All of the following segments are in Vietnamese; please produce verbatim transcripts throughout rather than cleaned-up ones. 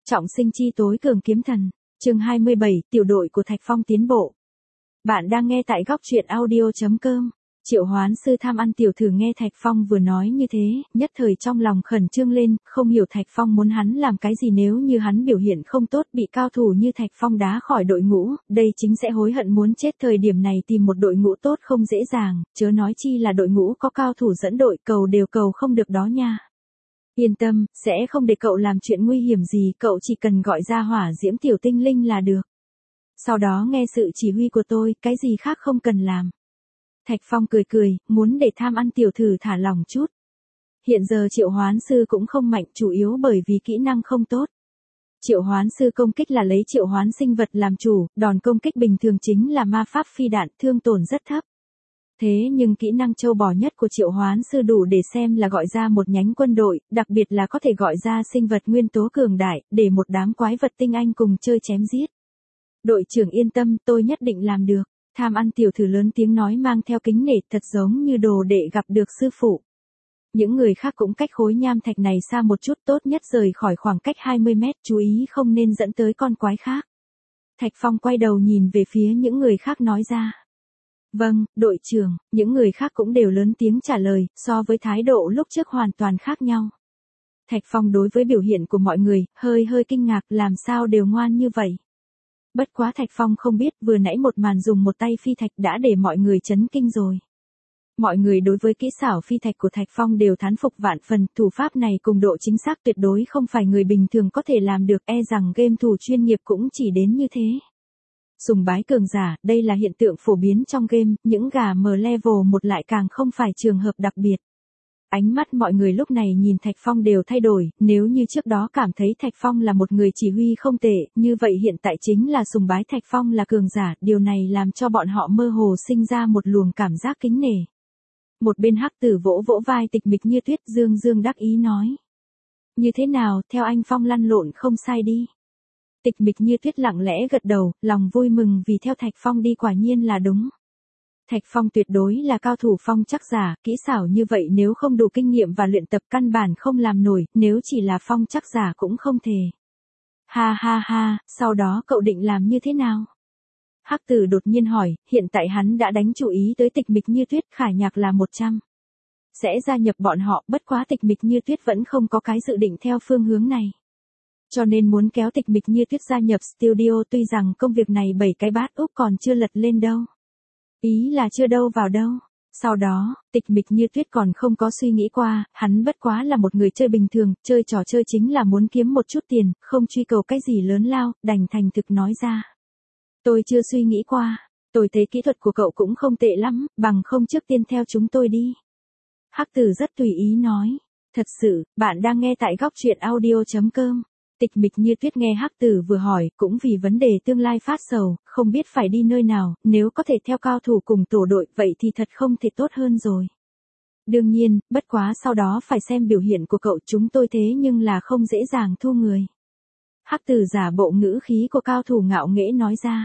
Trọng sinh chi tối cường kiếm thần. Chương hai mươi bảy, tiểu đội của Thạch Phong tiến bộ. Bạn đang nghe tại góc truyện audio chấm com. Triệu Hoán sư tham ăn tiểu thử nghe Thạch Phong vừa nói như thế, nhất thời trong lòng khẩn trương lên, không hiểu Thạch Phong muốn hắn làm cái gì nếu như hắn biểu hiện không tốt bị cao thủ như Thạch Phong đá khỏi đội ngũ, đây chính sẽ hối hận muốn chết. Thời điểm này tìm một đội ngũ tốt không dễ dàng, chớ nói chi là đội ngũ có cao thủ dẫn đội, cầu đều cầu không được đó nha. Yên tâm, sẽ không để cậu làm chuyện nguy hiểm gì, cậu chỉ cần gọi ra hỏa diễm tiểu tinh linh là được. Sau đó nghe sự chỉ huy của tôi, cái gì khác không cần làm. Thạch Phong cười cười, muốn để tham ăn tiểu thử thả lòng chút. Hiện giờ triệu hoán sư cũng không mạnh, chủ yếu bởi vì kỹ năng không tốt. Triệu hoán sư công kích là lấy triệu hoán sinh vật làm chủ, đòn công kích bình thường chính là ma pháp phi đạn, thương tổn rất thấp. Thế nhưng kỹ năng châu bò nhất của triệu hoán sư đủ để xem là gọi ra một nhánh quân đội, đặc biệt là có thể gọi ra sinh vật nguyên tố cường đại, để một đám quái vật tinh anh cùng chơi chém giết. Đội trưởng yên tâm, tôi nhất định làm được. Tham ăn tiểu thử lớn tiếng nói mang theo kính nể, thật giống như đồ đệ gặp được sư phụ. Những người khác cũng cách khối nham thạch này xa một chút, tốt nhất rời khỏi khoảng cách hai mươi mét, chú ý không nên dẫn tới con quái khác. Thạch Phong quay đầu nhìn về phía những người khác nói ra. Vâng, đội trưởng, những người khác cũng đều lớn tiếng trả lời, so với thái độ lúc trước hoàn toàn khác nhau. Thạch Phong đối với biểu hiện của mọi người, hơi hơi kinh ngạc, làm sao đều ngoan như vậy. Bất quá Thạch Phong không biết vừa nãy một màn dùng một tay phi thạch đã để mọi người chấn kinh rồi. Mọi người đối với kỹ xảo phi thạch của Thạch Phong đều thán phục vạn phần, thủ pháp này cùng độ chính xác tuyệt đối không phải người bình thường có thể làm được, e rằng game thủ chuyên nghiệp cũng chỉ đến như thế. Sùng bái cường giả, đây là hiện tượng phổ biến trong game, những gà M level một lại càng không phải trường hợp đặc biệt. Ánh mắt mọi người lúc này nhìn Thạch Phong đều thay đổi, nếu như trước đó cảm thấy Thạch Phong là một người chỉ huy không tệ, như vậy hiện tại chính là sùng bái Thạch Phong là cường giả, điều này làm cho bọn họ mơ hồ sinh ra một luồng cảm giác kính nể. Một bên hắc tử vỗ vỗ vai Tịch Mịch Như Tuyết, dương dương đắc ý nói. Như thế nào, theo anh Phong lăn lộn không sai đi. Tịch Mịch Như Tuyết lặng lẽ gật đầu, lòng vui mừng vì theo Thạch Phong đi quả nhiên là đúng. Thạch Phong tuyệt đối là cao thủ phong chắc giả, kỹ xảo như vậy nếu không đủ kinh nghiệm và luyện tập căn bản không làm nổi, nếu chỉ là phong chắc giả cũng không thể. Ha ha ha, sau đó cậu định làm như thế nào? Hắc tử đột nhiên hỏi, hiện tại hắn đã đánh chú ý tới Tịch Mịch Như Tuyết, Khải Nhạc là một trăm. Sẽ gia nhập bọn họ, bất quá Tịch Mịch Như Tuyết vẫn không có cái dự định theo phương hướng này. Cho nên muốn kéo Tịch Mịch Như Tuyết gia nhập studio, tuy rằng công việc này bảy cái bát úp còn chưa lật lên đâu. Ý là chưa đâu vào đâu. Sau đó, Tịch Mịch Như Tuyết còn không có suy nghĩ qua, hắn bất quá là một người chơi bình thường, chơi trò chơi chính là muốn kiếm một chút tiền, không truy cầu cái gì lớn lao, đành thành thực nói ra. Tôi chưa suy nghĩ qua, tôi thấy kỹ thuật của cậu cũng không tệ lắm, bằng không trước tiên theo chúng tôi đi. Hắc tử rất tùy ý nói. Thật sự, bạn đang nghe tại góc truyện audio chấm com. Tịch Mịch Như Tuyết nghe hắc tử vừa hỏi, cũng vì vấn đề tương lai phát sầu, không biết phải đi nơi nào, nếu có thể theo cao thủ cùng tổ đội, vậy thì thật không thể tốt hơn rồi. Đương nhiên, bất quá sau đó phải xem biểu hiện của cậu, chúng tôi thế nhưng là không dễ dàng thu người. Hắc tử giả bộ ngữ khí của cao thủ ngạo nghễ nói ra.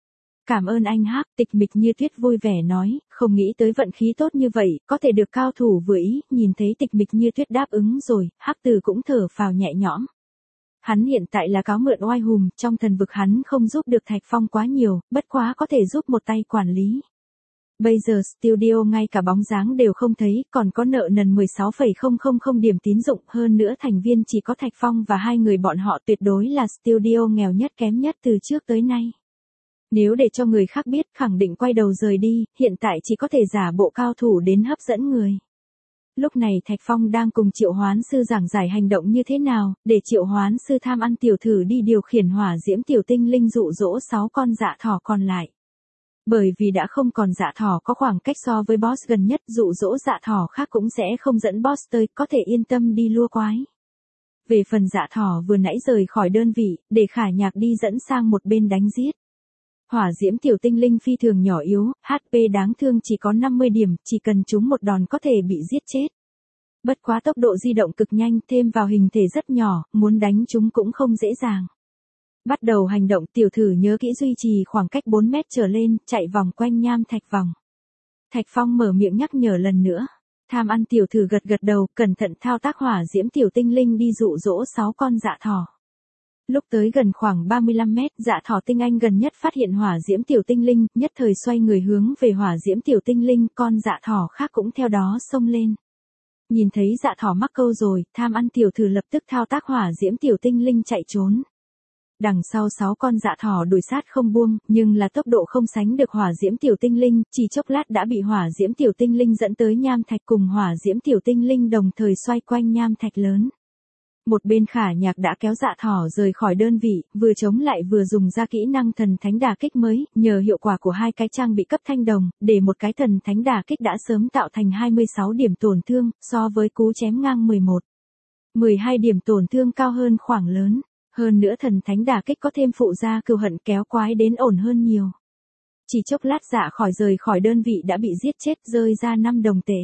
Cảm ơn anh Hắc, Tịch Mịch Như Tuyết vui vẻ nói, không nghĩ tới vận khí tốt như vậy, có thể được cao thủ vừa ý, nhìn thấy Tịch Mịch Như Tuyết đáp ứng rồi, Hắc tử cũng thở phào nhẹ nhõm. Hắn hiện tại là cáo mượn oai hùm, trong thần vực hắn không giúp được Thạch Phong quá nhiều, bất quá có thể giúp một tay quản lý. Bây giờ studio ngay cả bóng dáng đều không thấy, còn có nợ nần mười sáu phẩy không không không điểm tín dụng, hơn nữa thành viên chỉ có Thạch Phong và hai người bọn họ, tuyệt đối là studio nghèo nhất kém nhất từ trước tới nay. Nếu để cho người khác biết, khẳng định quay đầu rời đi, hiện tại chỉ có thể giả bộ cao thủ đến hấp dẫn người. Lúc này Thạch Phong đang cùng triệu hoán sư giảng giải hành động như thế nào, để triệu hoán sư tham ăn tiểu thử đi điều khiển hỏa diễm tiểu tinh linh dụ dỗ sáu con dạ thỏ còn lại. Bởi vì đã không còn dạ thỏ có khoảng cách so với boss gần nhất, dụ dỗ dạ thỏ khác cũng sẽ không dẫn boss tới, có thể yên tâm đi lua quái. Về phần dạ thỏ vừa nãy rời khỏi đơn vị, để Khải Nhạc đi dẫn sang một bên đánh giết. Hỏa diễm tiểu tinh linh phi thường nhỏ yếu, hát pê đáng thương chỉ có năm mươi điểm, chỉ cần trúng một đòn có thể bị giết chết. Bất quá tốc độ di động cực nhanh, thêm vào hình thể rất nhỏ, muốn đánh chúng cũng không dễ dàng. Bắt đầu hành động, tiểu thử nhớ kỹ duy trì khoảng cách bốn mét trở lên, chạy vòng quanh nham thạch vòng. Thạch Phong mở miệng nhắc nhở lần nữa. Tham ăn tiểu thử gật gật đầu, cẩn thận thao tác hỏa diễm tiểu tinh linh đi dụ dỗ sáu con dạ thỏ. Lúc tới gần khoảng ba mươi lăm mét, Dạ Thỏ tinh anh gần nhất phát hiện hỏa diễm tiểu tinh linh, nhất thời xoay người hướng về hỏa diễm tiểu tinh linh, con dạ thỏ khác cũng theo đó xông lên. Nhìn thấy Dạ Thỏ mắc câu rồi, tham ăn tiểu thử lập tức thao tác hỏa diễm tiểu tinh linh chạy trốn. Đằng sau sáu con dạ thỏ đuổi sát không buông, nhưng là tốc độ không sánh được hỏa diễm tiểu tinh linh, chỉ chốc lát đã bị hỏa diễm tiểu tinh linh dẫn tới nham thạch, cùng hỏa diễm tiểu tinh linh đồng thời xoay quanh nham thạch lớn. Một bên Khả Nhạc đã kéo Dạ Thỏ rời khỏi đơn vị, vừa chống lại vừa dùng ra kỹ năng thần thánh đả kích mới, nhờ hiệu quả của hai cái trang bị cấp thanh đồng, để một cái thần thánh đả kích đã sớm tạo thành hai mươi sáu điểm tổn thương, so với cú chém ngang mười một, mười hai điểm tổn thương cao hơn khoảng lớn. Hơn nữa thần thánh đả kích có thêm phụ gia cừu hận kéo quái đến ổn hơn nhiều. Chỉ chốc lát Dạ khỏi rời khỏi đơn vị đã bị giết chết, rơi ra năm đồng tệ.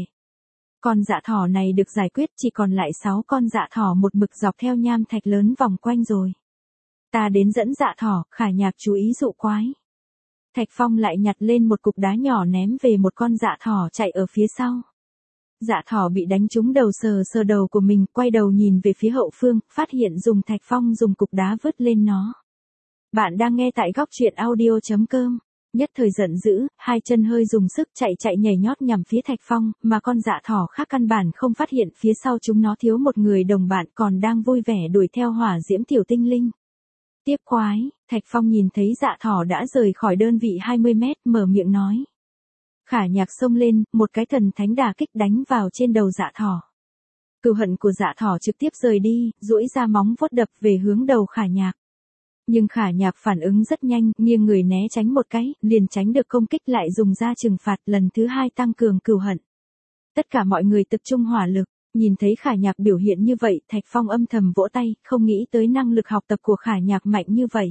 Con dạ thỏ này được giải quyết, chỉ còn lại sáu con dạ thỏ một mực dọc theo nham thạch lớn vòng quanh rồi. Ta đến dẫn Dạ Thỏ, Khả Nhạc chú ý dụ quái. Thạch Phong lại nhặt lên một cục đá nhỏ ném về một con dạ thỏ chạy ở phía sau. Dạ thỏ bị đánh trúng đầu, sờ sờ đầu của mình, quay đầu nhìn về phía hậu phương, phát hiện dùng Thạch Phong dùng cục đá vứt lên nó. Bạn đang nghe tại góc truyện audio chấm com. Nhất thời giận dữ, hai chân hơi dùng sức chạy chạy nhảy nhót nhằm phía Thạch Phong, mà con dạ thỏ khác căn bản không phát hiện phía sau chúng nó thiếu một người đồng bạn còn đang vui vẻ đuổi theo hỏa diễm tiểu tinh linh. Tiếp quái, Thạch Phong nhìn thấy dạ thỏ đã rời khỏi đơn vị hai mươi mét, mở miệng nói. Khả Nhạc xông lên, một cái thần thánh đả kích đánh vào trên đầu dạ thỏ. Cừu hận của dạ thỏ trực tiếp rời đi, duỗi ra móng vuốt đập về hướng đầu Khả Nhạc. Nhưng Khả Nhạc phản ứng rất nhanh, nghiêng người né tránh một cái, liền tránh được công kích, lại dùng ra trừng phạt lần thứ hai tăng cường cừu hận. Tất cả mọi người tập trung hỏa lực, nhìn thấy Khả Nhạc biểu hiện như vậy, Thạch Phong âm thầm vỗ tay, không nghĩ tới năng lực học tập của Khả Nhạc mạnh như vậy.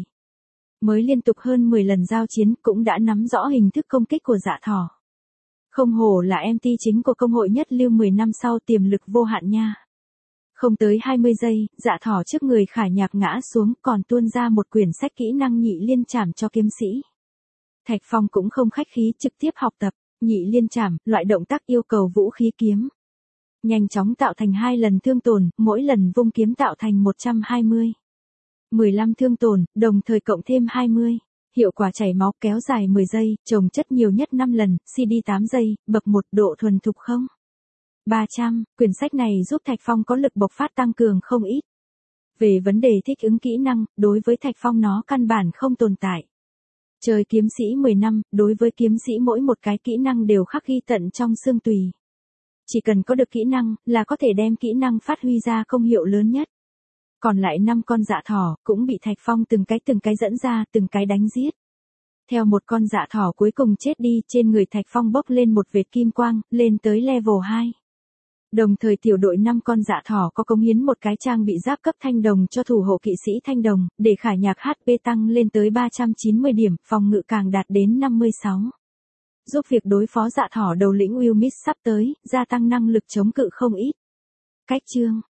Mới liên tục hơn mười lần giao chiến cũng đã nắm rõ hình thức công kích của dạ thỏ. Không hổ là em tê chính của công hội nhất lưu mười năm sau, tiềm lực vô hạn nha. Không tới hai mươi giây, dạ thỏ trước người Khả Nhạc ngã xuống, còn tuôn ra một quyển sách kỹ năng nhị liên trảm cho kiếm sĩ. Thạch Phong cũng không khách khí, trực tiếp học tập, nhị liên trảm, loại động tác yêu cầu vũ khí kiếm. Nhanh chóng tạo thành hai lần thương tổn, mỗi lần vung kiếm tạo thành một trăm hai mươi. mười lăm thương tổn, đồng thời cộng thêm hai mươi. Hiệu quả chảy máu kéo dài mười giây, chồng chất nhiều nhất năm lần, xê đê tám giây, bậc một, độ thuần thục không? ba trăm, quyển sách này giúp Thạch Phong có lực bộc phát tăng cường không ít. Về vấn đề thích ứng kỹ năng, đối với Thạch Phong nó căn bản không tồn tại. Chơi kiếm sĩ mười năm, đối với kiếm sĩ mỗi một cái kỹ năng đều khắc ghi tận trong xương tùy. Chỉ cần có được kỹ năng, là có thể đem kỹ năng phát huy ra công hiệu lớn nhất. Còn lại năm con dạ thỏ, cũng bị Thạch Phong từng cái từng cái dẫn ra, từng cái đánh giết. Theo một con dạ thỏ cuối cùng chết đi, trên người Thạch Phong bốc lên một vệt kim quang, lên tới level hai. Đồng thời tiểu đội năm con dạ thỏ có cống hiến một cái trang bị giáp cấp thanh đồng cho thủ hộ kỵ sĩ thanh đồng, để Khả Nhạc hát pê tăng lên tới ba trăm chín mươi điểm, phòng ngự càng đạt đến năm mươi sáu. Giúp việc đối phó dạ thỏ đầu lĩnh Will Smith sắp tới, gia tăng năng lực chống cự không ít. Cách chương